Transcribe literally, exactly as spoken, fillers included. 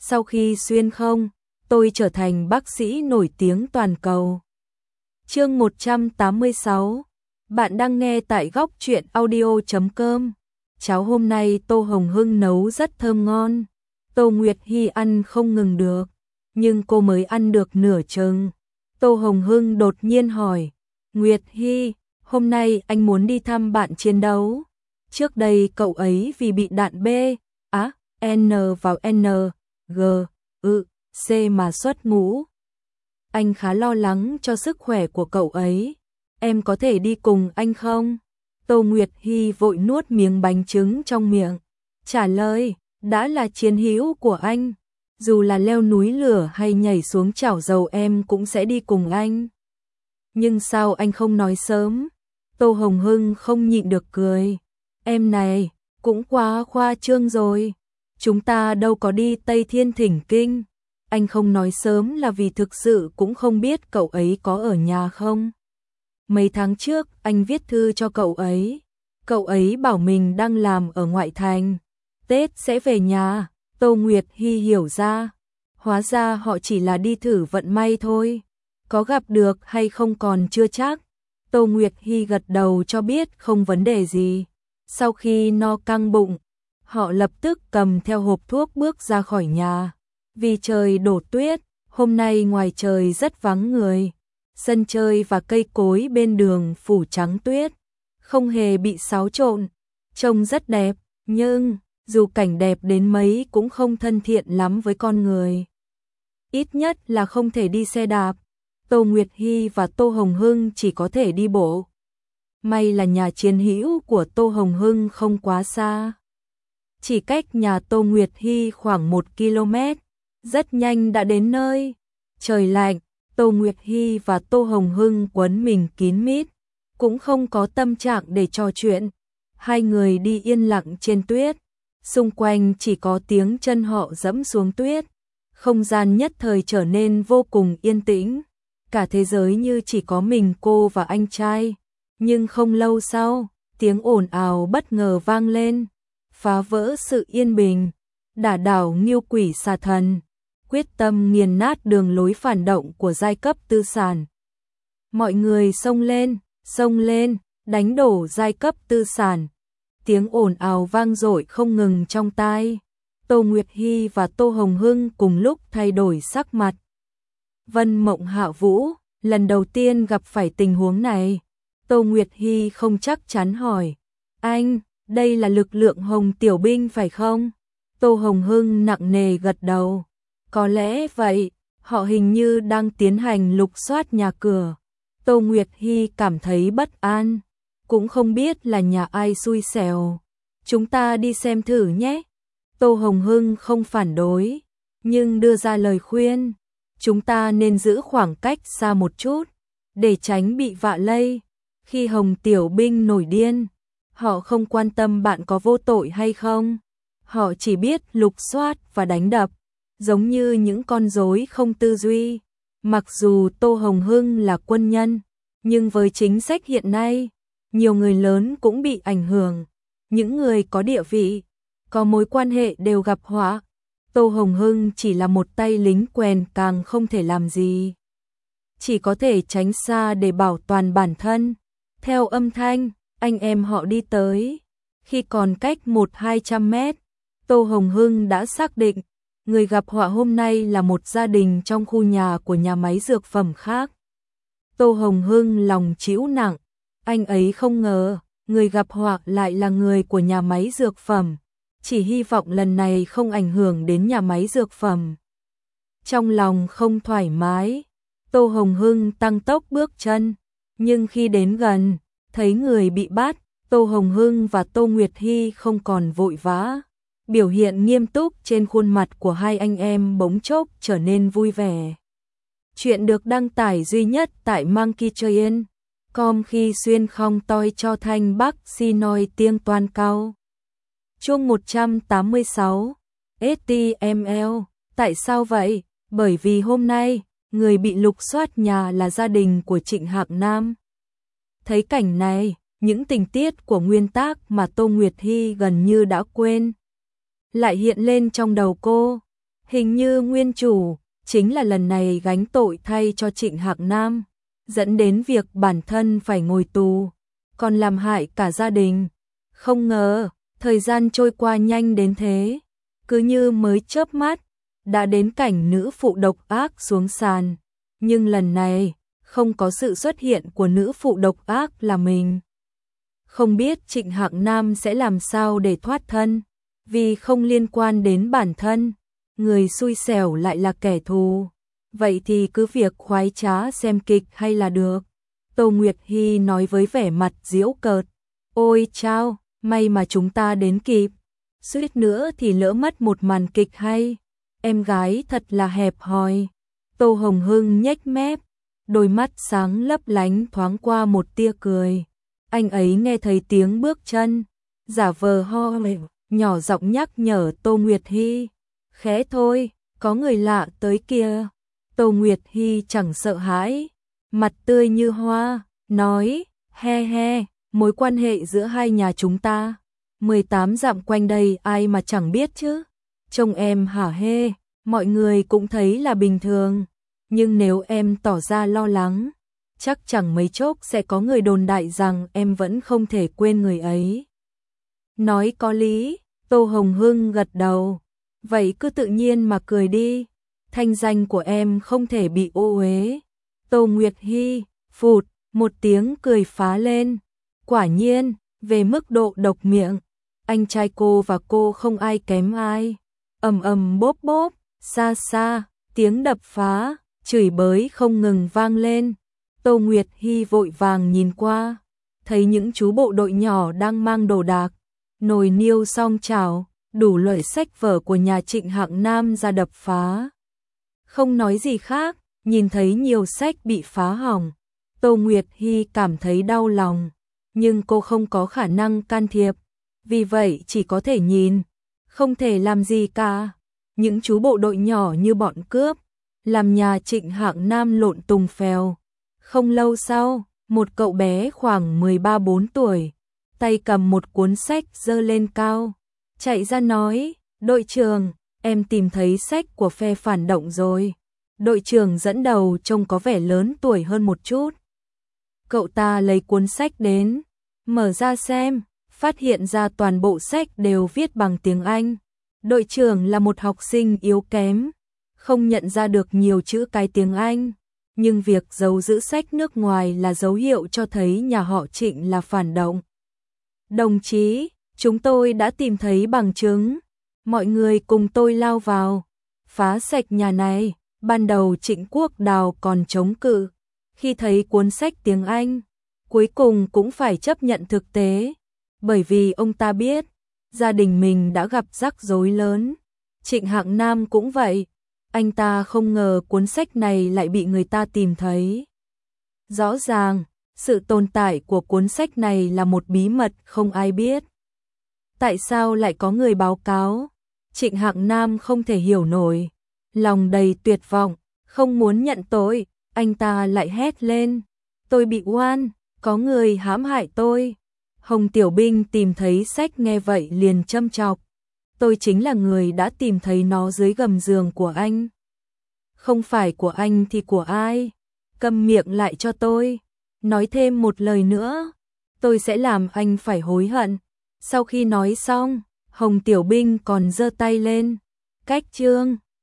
sau khi xuyên không, tôi trở thành bác sĩ nổi tiếng toàn cầu. Chương một trăm tám mươi sáu. Bạn đang nghe tại góc truyện audio chấm com. Cháo hôm nay Tô Hồng Hưng nấu rất thơm ngon. Tô Nguyệt Hy ăn không ngừng được, nhưng cô mới ăn được nửa chừng. Tô Hồng Hưng đột nhiên hỏi, Nguyệt Hy, hôm nay anh muốn đi thăm bạn chiến đấu. Trước đây cậu ấy vì bị đạn B, á, N vào N, G, ư, C mà xuất ngũ. Anh khá lo lắng cho sức khỏe của cậu ấy. Em có thể đi cùng anh không? Tô Nguyệt Hy vội nuốt miếng bánh trứng trong miệng. Trả lời, đã là chiến hữu của anh. Dù là leo núi lửa hay nhảy xuống chảo dầu em cũng sẽ đi cùng anh. Nhưng sao anh không nói sớm? Tô Hồng Hưng không nhịn được cười. Em này, cũng quá khoa trương rồi. Chúng ta đâu có đi Tây Thiên Thỉnh Kinh. Anh không nói sớm là vì thực sự cũng không biết cậu ấy có ở nhà không. Mấy tháng trước anh viết thư cho cậu ấy. Cậu ấy bảo mình đang làm ở ngoại thành. Tết sẽ về nhà. Tô Nguyệt Hy hiểu ra. Hóa ra họ chỉ là đi thử vận may thôi. Có gặp được hay không còn chưa chắc. Tô Nguyệt Hy gật đầu cho biết không vấn đề gì. Sau khi no căng bụng, họ lập tức cầm theo hộp thuốc bước ra khỏi nhà. Vì trời đổ tuyết, hôm nay ngoài trời rất vắng người. Sân chơi và cây cối bên đường phủ trắng tuyết, không hề bị xáo trộn, trông rất đẹp, nhưng dù cảnh đẹp đến mấy cũng không thân thiện lắm với con người. Ít nhất là không thể đi xe đạp. Tô Nguyệt Hy và Tô Hồng Hưng chỉ có thể đi bộ. May là nhà chiến hữu của Tô Hồng Hưng không quá xa. Chỉ cách nhà Tô Nguyệt Hy khoảng một ki lô mét, rất nhanh đã đến nơi. Trời lạnh, Tô Nguyệt Hy và Tô Hồng Hưng quấn mình kín mít, cũng không có tâm trạng để trò chuyện. Hai người đi yên lặng trên tuyết, xung quanh chỉ có tiếng chân họ dẫm xuống tuyết. Không gian nhất thời trở nên vô cùng yên tĩnh, cả thế giới như chỉ có mình cô và anh trai. Nhưng không lâu sau, tiếng ồn ào bất ngờ vang lên, phá vỡ sự yên bình. Đả đảo Ngưu Quỷ Xà Thần, quyết tâm nghiền nát đường lối phản động của giai cấp tư sản. Mọi người xông lên, xông lên, đánh đổ giai cấp tư sản. Tiếng ồn ào vang dội không ngừng trong tai. Tô Nguyệt Hy và Tô Hồng Hưng cùng lúc thay đổi sắc mặt. Vân Mộng Hạ Vũ, lần đầu tiên gặp phải tình huống này. Tô Nguyệt Hy không chắc chắn hỏi, anh, đây là lực lượng Hồng Tiểu Binh phải không? Tô Hồng Hưng nặng nề gật đầu. Có lẽ vậy, họ hình như đang tiến hành lục soát nhà cửa. Tô Nguyệt Hy cảm thấy bất an, cũng không biết là nhà ai xui xẻo. Chúng ta đi xem thử nhé. Tô Hồng Hưng không phản đối, nhưng đưa ra lời khuyên. Chúng ta nên giữ khoảng cách xa một chút, để tránh bị vạ lây. Khi Hồng Tiểu Binh nổi điên, họ không quan tâm bạn có vô tội hay không. Họ chỉ biết lục soát và đánh đập, giống như những con rối không tư duy. Mặc dù Tô Hồng Hưng là quân nhân, nhưng với chính sách hiện nay, nhiều người lớn cũng bị ảnh hưởng. Những người có địa vị, có mối quan hệ đều gặp họa. Tô Hồng Hưng chỉ là một tay lính quèn càng không thể làm gì. Chỉ có thể tránh xa để bảo toàn bản thân. Theo âm thanh, anh em họ đi tới. Khi còn cách một hai trăm mét, Tô Hồng Hưng đã xác định, người gặp họa hôm nay là một gia đình trong khu nhà của nhà máy dược phẩm khác. Tô Hồng Hưng lòng trĩu nặng, anh ấy không ngờ, người gặp họa lại là người của nhà máy dược phẩm. Chỉ hy vọng lần này không ảnh hưởng đến nhà máy dược phẩm. Trong lòng không thoải mái, Tô Hồng Hưng tăng tốc bước chân, nhưng khi đến gần, thấy người bị bắt, Tô Hồng Hưng và Tô Nguyệt Hy không còn vội vã. Biểu hiện nghiêm túc trên khuôn mặt của hai anh em bỗng chốc trở nên vui vẻ. Chuyện được đăng tải duy nhất tại Monkey Train. Com khi xuyên không toi cho thanh bắc si nói tiếng toàn cao. Chương một trăm tám mươi sáu. ét tê em lờ. Tại sao vậy? Bởi vì hôm nay, người bị lục soát nhà là gia đình của Trịnh Hạc Nam. Thấy cảnh này, những tình tiết của nguyên tác mà Tô Nguyệt Hy gần như đã quên lại hiện lên trong đầu cô. Hình như nguyên chủ chính là lần này gánh tội thay cho Trịnh Hạc Nam, dẫn đến việc bản thân phải ngồi tù, còn làm hại cả gia đình. Không ngờ, thời gian trôi qua nhanh đến thế, cứ như mới chớp mắt, đã đến cảnh nữ phụ độc ác xuống sàn. Nhưng lần này, không có sự xuất hiện của nữ phụ độc ác là mình. Không biết Trịnh Hạc Nam sẽ làm sao để thoát thân, vì không liên quan đến bản thân, người xui xẻo lại là kẻ thù. Vậy thì cứ việc khoái trá xem kịch hay là được. Tô Nguyệt Hy nói với vẻ mặt giễu cợt. Ôi chao, may mà chúng ta đến kịp. Suýt nữa thì lỡ mất một màn kịch hay. Em gái thật là hẹp hòi. Tô Hồng Hưng nhếch mép, đôi mắt sáng lấp lánh thoáng qua một tia cười. Anh ấy nghe thấy tiếng bước chân, giả vờ ho nhỏ giọng nhắc nhở Tô Nguyệt Hy. Khẽ thôi, có người lạ tới kìa. Tô Nguyệt Hy chẳng sợ hãi, mặt tươi như hoa, nói, he he, mối quan hệ giữa hai nhà chúng ta, mười tám dặm quanh đây ai mà chẳng biết chứ. Trông em hả hê, mọi người cũng thấy là bình thường, nhưng nếu em tỏ ra lo lắng, chắc chẳng mấy chốc sẽ có người đồn đại rằng em vẫn không thể quên người ấy. Nói có lý, Tô Hồng Hưng gật đầu, vậy cứ tự nhiên mà cười đi, thanh danh của em không thể bị ô uế. Tô Nguyệt Hy, phụt, một tiếng cười phá lên. Quả nhiên, về mức độ độc miệng, anh trai cô và cô không ai kém ai. Ầm ầm bốp bốp, xa xa, tiếng đập phá, chửi bới không ngừng vang lên. Tô Nguyệt Hy vội vàng nhìn qua, thấy những chú bộ đội nhỏ đang mang đồ đạc, nồi niêu song chảo, đủ loại sách vở của nhà Trịnh Hạc Nam ra đập phá. Không nói gì khác, nhìn thấy nhiều sách bị phá hỏng, Tô Nguyệt Hy cảm thấy đau lòng, nhưng cô không có khả năng can thiệp, vì vậy chỉ có thể nhìn, không thể làm gì cả. Những chú bộ đội nhỏ như bọn cướp, làm nhà Trịnh Hạc Nam lộn tùng phèo. Không lâu sau, một cậu bé khoảng mười ba mười bốn tuổi, tay cầm một cuốn sách giơ lên cao, chạy ra nói, đội trưởng, em tìm thấy sách của phe phản động rồi. Đội trưởng dẫn đầu trông có vẻ lớn tuổi hơn một chút. Cậu ta lấy cuốn sách đến, mở ra xem, phát hiện ra toàn bộ sách đều viết bằng tiếng Anh. Đội trưởng là một học sinh yếu kém, không nhận ra được nhiều chữ cái tiếng Anh, nhưng việc giấu giữ sách nước ngoài là dấu hiệu cho thấy nhà họ Trịnh là phản động. Đồng chí, chúng tôi đã tìm thấy bằng chứng, mọi người cùng tôi lao vào, phá sạch nhà này. Ban đầu Trịnh Quốc Đào còn chống cự, khi thấy cuốn sách tiếng Anh, cuối cùng cũng phải chấp nhận thực tế, bởi vì ông ta biết, gia đình mình đã gặp rắc rối lớn. Trịnh Hạc Nam cũng vậy, anh ta không ngờ cuốn sách này lại bị người ta tìm thấy. Rõ ràng, sự tồn tại của cuốn sách này là một bí mật không ai biết. Tại sao lại có người báo cáo? Trịnh Hạc Nam không thể hiểu nổi, lòng đầy tuyệt vọng, không muốn nhận tội, anh ta lại hét lên, tôi bị oan, có người hãm hại tôi. Hồng Tiểu Binh tìm thấy sách nghe vậy liền châm chọc, tôi chính là người đã tìm thấy nó dưới gầm giường của anh. Không phải của anh thì của ai? Câm miệng lại cho tôi. Nói thêm một lời nữa, tôi sẽ làm anh phải hối hận. Sau khi nói xong, Hồng Tiểu Binh còn giơ tay lên, cách chương.